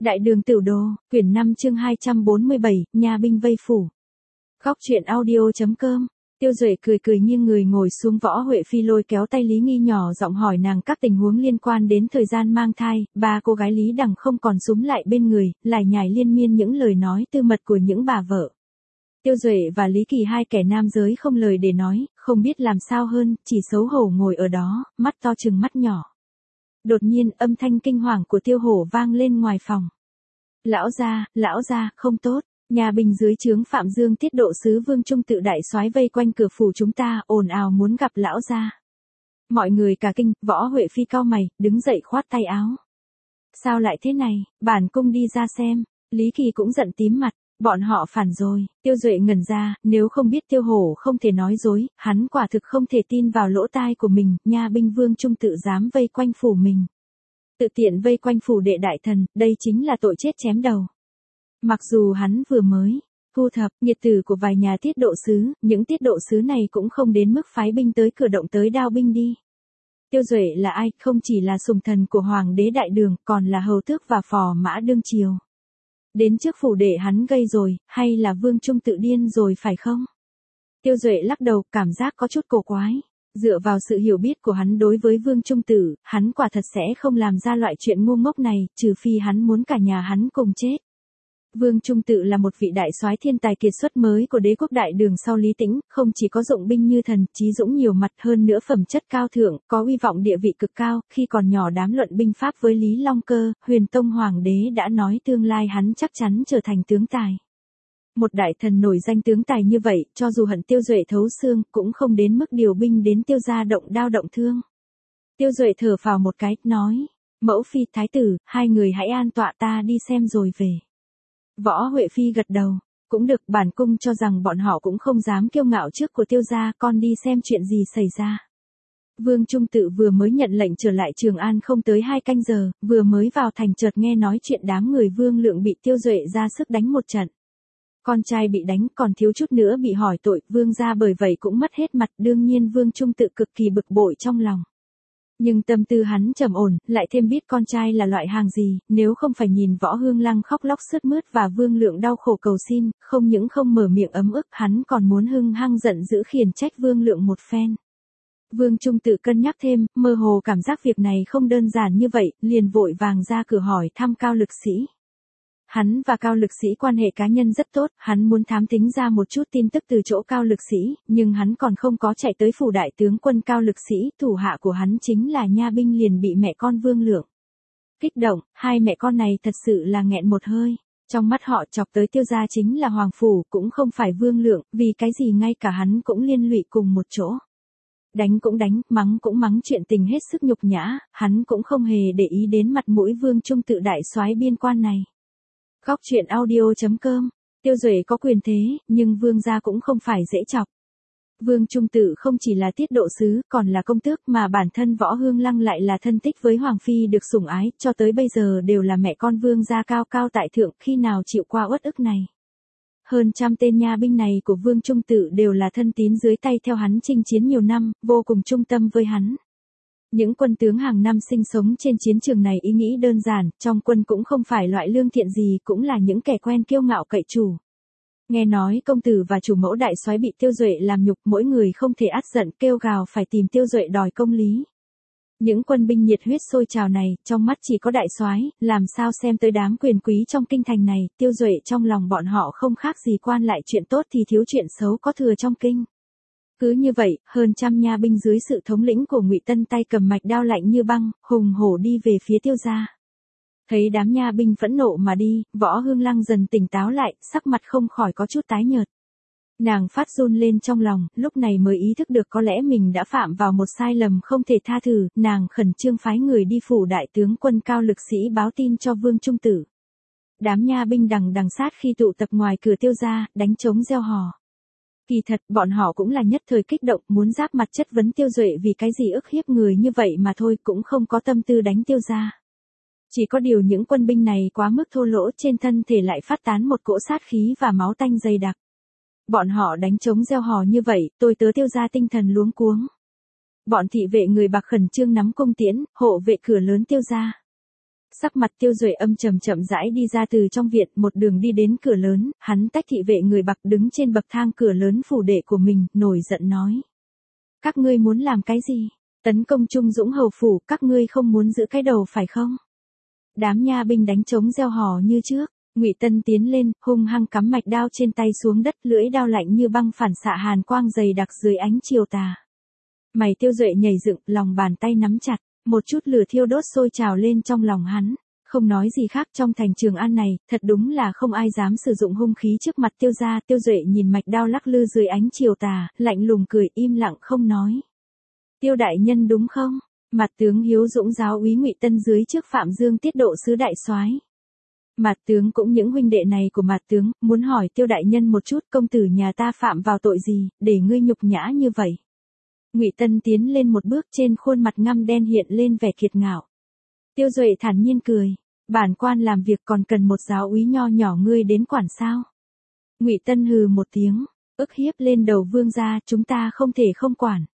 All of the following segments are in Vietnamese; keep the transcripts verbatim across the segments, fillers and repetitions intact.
Đại đường Tửu Đồ, quyển năm chương hai trăm bốn mươi bảy, nhà binh vây phủ. Góc truyện audio.com. Tiêu Duệ cười cười nghiêng người ngồi xuống, Võ Huệ Phi lôi kéo tay Lý Nghi nhỏ giọng hỏi nàng các tình huống liên quan đến thời gian mang thai. Ba cô gái Lý Đằng không còn súm lại bên người, lải nhải liên miên những lời nói tư mật của những bà vợ. Tiêu Duệ và Lý Kỳ hai kẻ nam giới không lời để nói, không biết làm sao hơn, chỉ xấu hổ ngồi ở đó, mắt to trừng mắt nhỏ. Đột nhiên âm thanh kinh hoàng của Tiêu Hổ vang lên ngoài phòng. Lão gia, lão gia, không tốt. Nhà binh dưới trướng Phạm Dương tiết độ sứ Vương Trung Tự đại soái vây quanh cửa phủ chúng ta, ồn ào muốn gặp lão gia. Mọi người cả kinh. Võ Huệ Phi cau mày, đứng dậy khoát tay áo. Sao lại thế này, bản cung đi ra xem. Lý Kỳ cũng giận tím mặt. Bọn họ phản rồi. Tiêu Duệ ngẩn ra, nếu không biết Tiêu Hổ không thể nói dối, hắn quả thực không thể tin vào lỗ tai của mình. Nha binh Vương Trung Tự dám vây quanh phủ mình, tự tiện vây quanh phủ đệ đại thần, đây chính là tội chết chém đầu. Mặc dù hắn vừa mới thu thập nhiệt tử của vài nhà tiết độ sứ, những tiết độ sứ này cũng không đến mức phái binh tới cửa động tới đao binh đi. Tiêu Duệ là ai, không chỉ là sùng thần của Hoàng đế Đại Đường, còn là hầu tước và phò mã đương triều. Đến trước phủ đệ hắn gây rồi, hay là Vương Trung Tự điên rồi phải không? Tiêu Duệ lắc đầu, cảm giác có chút cổ quái. Dựa vào sự hiểu biết của hắn đối với Vương Trung Tự, hắn quả thật sẽ không làm ra loại chuyện ngu ngốc này, trừ phi hắn muốn cả nhà hắn cùng chết. Vương Trung Tự là một vị đại soái thiên tài kiệt xuất mới của đế quốc Đại Đường sau Lý Tĩnh, không chỉ có dụng binh như thần, trí dũng nhiều mặt, hơn nữa phẩm chất cao thượng, có uy vọng địa vị cực cao. Khi còn nhỏ đám luận binh pháp với Lý Long Cơ, Huyền Tông Hoàng đế đã nói tương lai hắn chắc chắn trở thành tướng tài. Một đại thần nổi danh tướng tài như vậy, cho dù hận Tiêu Duệ thấu xương, cũng không đến mức điều binh đến Tiêu gia động đao động thương. Tiêu Duệ thở phào một cái, nói, mẫu phi, thái tử, hai người hãy an tọa, ta đi xem rồi về. Võ Huệ Phi gật đầu, cũng được, bản cung cho rằng bọn họ cũng không dám kiêu ngạo trước của Tiêu gia, con đi xem chuyện gì xảy ra. Vương Trung Tự vừa mới nhận lệnh trở lại Trường An không tới hai canh giờ, vừa mới vào thành chợt nghe nói chuyện đám người Vương Lượng bị Tiêu Duệ ra sức đánh một trận. Con trai bị đánh, còn thiếu chút nữa bị hỏi tội, Vương gia bởi vậy cũng mất hết mặt, đương nhiên Vương Trung Tự cực kỳ bực bội trong lòng. Nhưng tâm tư hắn trầm ổn, lại thêm biết con trai là loại hàng gì, nếu không phải nhìn Võ Hương Lăng khóc lóc sướt mướt và Vương Lượng đau khổ cầu xin, không những không mở miệng ấm ức, hắn còn muốn hưng hăng giận dữ khiển trách Vương Lượng một phen. Vương Trung Tự cân nhắc thêm, mơ hồ cảm giác việc này không đơn giản như vậy, liền vội vàng ra cửa hỏi thăm Cao Lực Sĩ. Hắn và Cao Lực Sĩ quan hệ cá nhân rất tốt, hắn muốn thám thính ra một chút tin tức từ chỗ Cao Lực Sĩ, nhưng hắn còn không có chạy tới phủ đại tướng quân Cao Lực Sĩ, thủ hạ của hắn chính là nha binh liền bị mẹ con Vương Lượng kích động, hai mẹ con này thật sự là nghẹn một hơi. Trong mắt họ chọc tới Tiêu gia chính là Hoàng phủ, cũng không phải Vương Lượng, vì cái gì ngay cả hắn cũng liên lụy cùng một chỗ. Đánh cũng đánh, mắng cũng mắng, chuyện tình hết sức nhục nhã, hắn cũng không hề để ý đến mặt mũi Vương Trung Tự đại soái biên quan này. Góc truyện audio.com. Tiêu Duệ có quyền thế, nhưng Vương gia cũng không phải dễ chọc. Vương Trung Tự không chỉ là tiết độ sứ, còn là công tước, mà bản thân Võ Hương Lăng lại là thân tích với Hoàng phi được sủng ái, cho tới bây giờ đều là mẹ con Vương gia cao cao tại thượng, khi nào chịu qua uất ức này. Hơn trăm tên nha binh này của Vương Trung Tự đều là thân tín dưới tay theo hắn chinh chiến nhiều năm, vô cùng trung tâm với hắn. Những quân tướng hàng năm sinh sống trên chiến trường này ý nghĩ đơn giản, trong quân cũng không phải loại lương thiện gì, cũng là những kẻ quen kiêu ngạo cậy chủ. Nghe nói công tử và chủ mẫu đại soái bị Tiêu Duệ làm nhục, mỗi người không thể át giận kêu gào phải tìm Tiêu Duệ đòi công lý. Những quân binh nhiệt huyết sôi trào này, trong mắt chỉ có đại soái, làm sao xem tới đám quyền quý trong kinh thành này, Tiêu Duệ trong lòng bọn họ không khác gì quan lại chuyện tốt thì thiếu chuyện xấu có thừa trong kinh. Cứ như vậy, hơn trăm nha binh dưới sự thống lĩnh của Ngụy Tân tay cầm mạch đao lạnh như băng, hùng hổ đi về phía Tiêu gia. Thấy đám nha binh phẫn nộ mà đi, Võ Hương Lăng dần tỉnh táo lại, sắc mặt không khỏi có chút tái nhợt. Nàng phát run lên trong lòng, lúc này mới ý thức được có lẽ mình đã phạm vào một sai lầm không thể tha thứ, nàng khẩn trương phái người đi phủ đại tướng quân Cao Lực Sĩ báo tin cho Vương Trung Tự. Đám nha binh đằng đằng sát khi tụ tập ngoài cửa Tiêu gia, đánh trống reo hò. Kỳ thật, bọn họ cũng là nhất thời kích động, muốn giáp mặt chất vấn Tiêu Duệ vì cái gì ức hiếp người như vậy mà thôi, cũng không có tâm tư đánh Tiêu gia. Chỉ có điều những quân binh này quá mức thô lỗ, trên thân thể lại phát tán một cỗ sát khí và máu tanh dày đặc. Bọn họ đánh trống reo hò như vậy, tôi tớ Tiêu gia tinh thần luống cuống. Bọn thị vệ người Bạc khẩn trương nắm cung tiễn, hộ vệ cửa lớn Tiêu gia. Sắc mặt Tiêu Duệ âm trầm chậm rãi đi ra từ trong viện, một đường đi đến cửa lớn, hắn tách thị vệ người Bạc đứng trên bậc thang cửa lớn phủ đệ của mình, nổi giận nói. Các ngươi muốn làm cái gì? Tấn công Trung Dũng hầu phủ, các ngươi không muốn giữ cái đầu phải không? Đám nha binh đánh trống reo hò như trước. Ngụy Tân tiến lên, hung hăng cắm mạch đao trên tay xuống đất, lưỡi đao lạnh như băng phản xạ hàn quang dày đặc dưới ánh chiều tà. Mày Tiêu Duệ nhảy dựng, lòng bàn tay nắm chặt, một chút lửa thiêu đốt sôi trào lên trong lòng hắn. Không nói gì khác, trong thành Trường An này, thật đúng là không ai dám sử dụng hung khí trước mặt Tiêu gia. Tiêu Duệ nhìn mạch đao lắc lư dưới ánh chiều tà, lạnh lùng cười, im lặng không nói. Tiêu đại nhân đúng không? Mặt tướng Hiếu Dũng giáo úy Ngụy Tân dưới trước Phạm Dương tiết độ sứ đại soái. Mạt tướng cũng những huynh đệ này của Mạt tướng, muốn hỏi Tiêu đại nhân một chút, công tử nhà ta phạm vào tội gì, để ngươi nhục nhã như vậy? Ngụy Tân tiến lên một bước, trên khuôn mặt ngăm đen hiện lên vẻ kiệt ngạo. Tiêu Duệ thản nhiên cười, bản quan làm việc còn cần một giáo úy nho nhỏ ngươi đến quản sao? Ngụy Tân hừ một tiếng, ức hiếp lên đầu vương gia, chúng ta không thể không quản.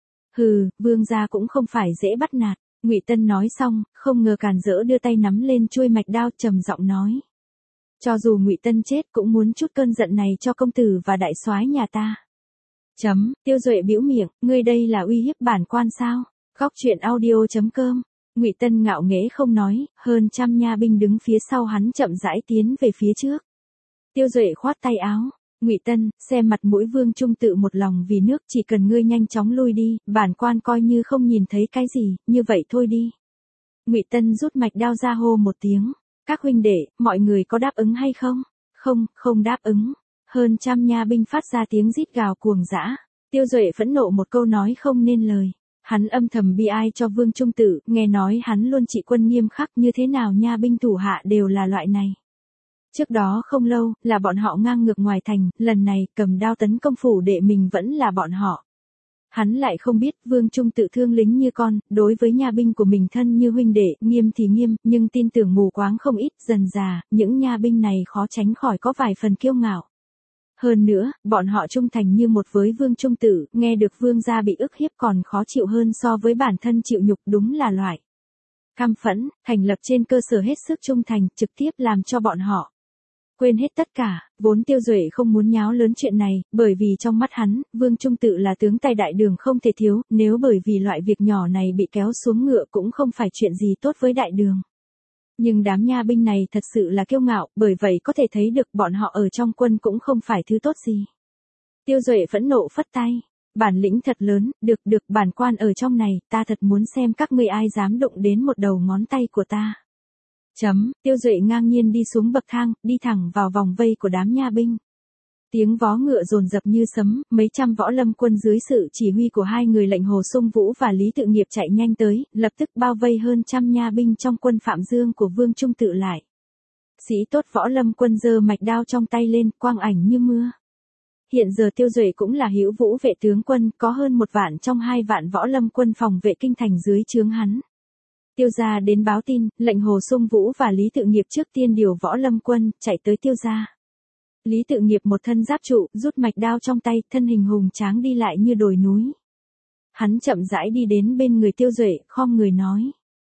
Hừ, vương gia cũng không phải dễ bắt nạt. Ngụy Tân nói xong, không ngờ càn rỡ đưa tay nắm lên chuôi mạch đao, trầm giọng nói. Cho dù Ngụy Tân chết cũng muốn chút cơn giận này cho công tử và đại soái nhà ta. Chấm, Tiêu Duệ bĩu miệng, ngươi đây là uy hiếp bản quan sao? Góc truyện audio chấm com. Ngụy Tân ngạo nghễ không nói, hơn trăm nha binh đứng phía sau hắn chậm rãi tiến về phía trước. Tiêu Duệ khoát tay áo. Ngụy Tân, xem mặt mũi Vương Trung Tự một lòng vì nước, chỉ cần ngươi nhanh chóng lui đi, bản quan coi như không nhìn thấy cái gì, như vậy thôi đi. Ngụy Tân rút mạch đao ra hô một tiếng, các huynh đệ, mọi người có đáp ứng hay không? Không, không đáp ứng. Hơn trăm nha binh phát ra tiếng rít gào cuồng dã. Tiêu Duệ phẫn nộ một câu nói không nên lời. Hắn âm thầm bi ai cho Vương Trung Tự, nghe nói hắn luôn trị quân nghiêm khắc, như thế nào nha binh thủ hạ đều là loại này. Trước đó không lâu, là bọn họ ngang ngược ngoài thành, lần này, cầm đao tấn công phủ đệ mình vẫn là bọn họ. Hắn lại không biết, Vương Trung Tự thương lính như con, đối với nha binh của mình thân như huynh đệ, nghiêm thì nghiêm, nhưng tin tưởng mù quáng không ít, dần dà, những nha binh này khó tránh khỏi có vài phần kiêu ngạo. Hơn nữa, bọn họ trung thành như một với Vương Trung Tự, nghe được Vương gia bị ức hiếp còn khó chịu hơn so với bản thân chịu nhục, đúng là loại căm phẫn, thành lập trên cơ sở hết sức trung thành, trực tiếp làm cho bọn họ quên hết tất cả. Vốn Tiêu Duệ không muốn nháo lớn chuyện này, bởi vì trong mắt hắn, Vương Trung Tự là tướng tài đại đường không thể thiếu, nếu bởi vì loại việc nhỏ này bị kéo xuống ngựa cũng không phải chuyện gì tốt với đại đường. Nhưng đám nha binh này thật sự là kiêu ngạo, bởi vậy có thể thấy được bọn họ ở trong quân cũng không phải thứ tốt gì. Tiêu Duệ phẫn nộ phất tay, bản lĩnh thật lớn, được được bản quan ở trong này, ta thật muốn xem các ngươi ai dám đụng đến một đầu ngón tay của ta. Chấm, Tiêu Duệ ngang nhiên đi xuống bậc thang, đi thẳng vào vòng vây của đám nha binh. Tiếng vó ngựa dồn dập như sấm, mấy trăm võ lâm quân dưới sự chỉ huy của hai người lệnh Hồ Sung Vũ và Lý Tự Nghiệp chạy nhanh tới, lập tức bao vây hơn trăm nha binh trong quân Phạm Dương của Vương Trung Tự lại. Sĩ tốt võ lâm quân giơ mạch đao trong tay lên, quang ảnh như mưa. Hiện giờ Tiêu Duệ cũng là hữu vũ vệ tướng quân, có hơn một vạn trong hai vạn võ lâm quân phòng vệ kinh thành dưới trướng hắn. Tiêu gia đến báo tin, lệnh Hồ Sung Vũ và Lý Tự Nghiệp trước tiên điều võ lâm quân, chạy tới Tiêu gia. Lý Tự Nghiệp một thân giáp trụ, rút mạch đao trong tay, thân hình hùng tráng đi lại như đồi núi. Hắn chậm rãi đi đến bên người Tiêu Duệ, khom người nói.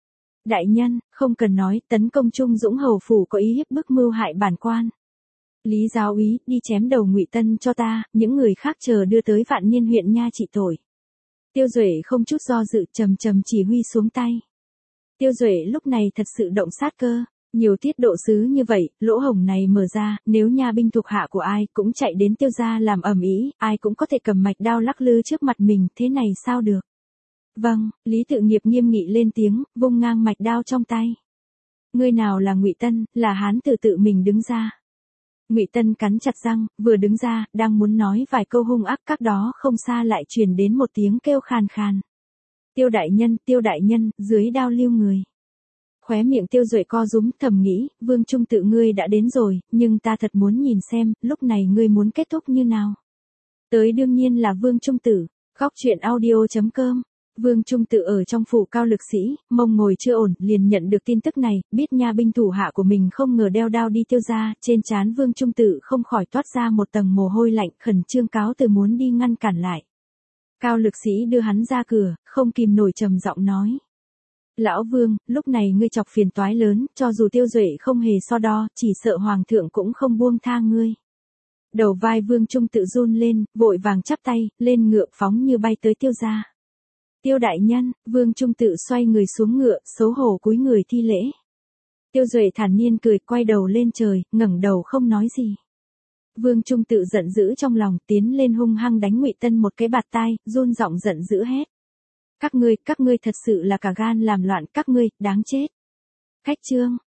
Đại nhân, không cần nói, tấn công Trung Dũng hầu phủ có ý hiếp bức mưu hại bản quan. Lý giáo úy, đi chém đầu Ngụy Tân cho ta, những người khác chờ đưa tới Vạn Niên huyện nha trị tội. Tiêu Duệ không chút do dự, trầm trầm chỉ huy xuống tay. Tiêu Duệ lúc này thật sự động sát cơ, nhiều tiết độ sứ như vậy, lỗ hổng này mở ra, nếu nha binh thuộc hạ của ai cũng chạy đến Tiêu gia làm ầm ĩ, ai cũng có thể cầm mạch đao lắc lư trước mặt mình, thế này sao được? Vâng, Lý Tự Nghiệp nghiêm nghị lên tiếng, vung ngang mạch đao trong tay. Ngươi nào là Ngụy Tân, là hán tử tự mình đứng ra. Ngụy Tân cắn chặt răng, vừa đứng ra, đang muốn nói vài câu hung ác, các đó không xa lại truyền đến một tiếng kêu khàn khàn. Tiêu đại nhân, Tiêu đại nhân, dưới đao lưu người. Khóe miệng Tiêu Duệ co rúm, thầm nghĩ, Vương Trung Tự ngươi đã đến rồi, nhưng ta thật muốn nhìn xem, lúc này ngươi muốn kết thúc như nào. Tới đương nhiên là Vương Trung Tự, góc truyện audio chấm com. Vương Trung Tự ở trong phủ cao lực sĩ, mông ngồi chưa ổn, liền nhận được tin tức này, biết nha binh thủ hạ của mình không ngờ đeo đao đi Tiêu gia, trên trán Vương Trung Tự không khỏi toát ra một tầng mồ hôi lạnh, khẩn trương cáo từ muốn đi ngăn cản lại. Cao lực sĩ đưa hắn ra cửa, không kìm nổi trầm giọng nói. Lão Vương, lúc này ngươi chọc phiền toái lớn, cho dù Tiêu Duệ không hề so đo, chỉ sợ Hoàng thượng cũng không buông tha ngươi. Đầu vai Vương Trung tự run lên, vội vàng chắp tay, lên ngựa phóng như bay tới Tiêu gia. Tiêu đại nhân, Vương Trung tự xoay người xuống ngựa, xấu hổ cúi người thi lễ. Tiêu Duệ thản nhiên cười, quay đầu lên trời, ngẩng đầu không nói gì. Vương Trung tự giận dữ trong lòng, tiến lên hung hăng đánh Ngụy Tân một cái bạt tai, run giọng giận dữ hét. Các ngươi, các ngươi thật sự là cả gan làm loạn, các ngươi, đáng chết. Khách trương,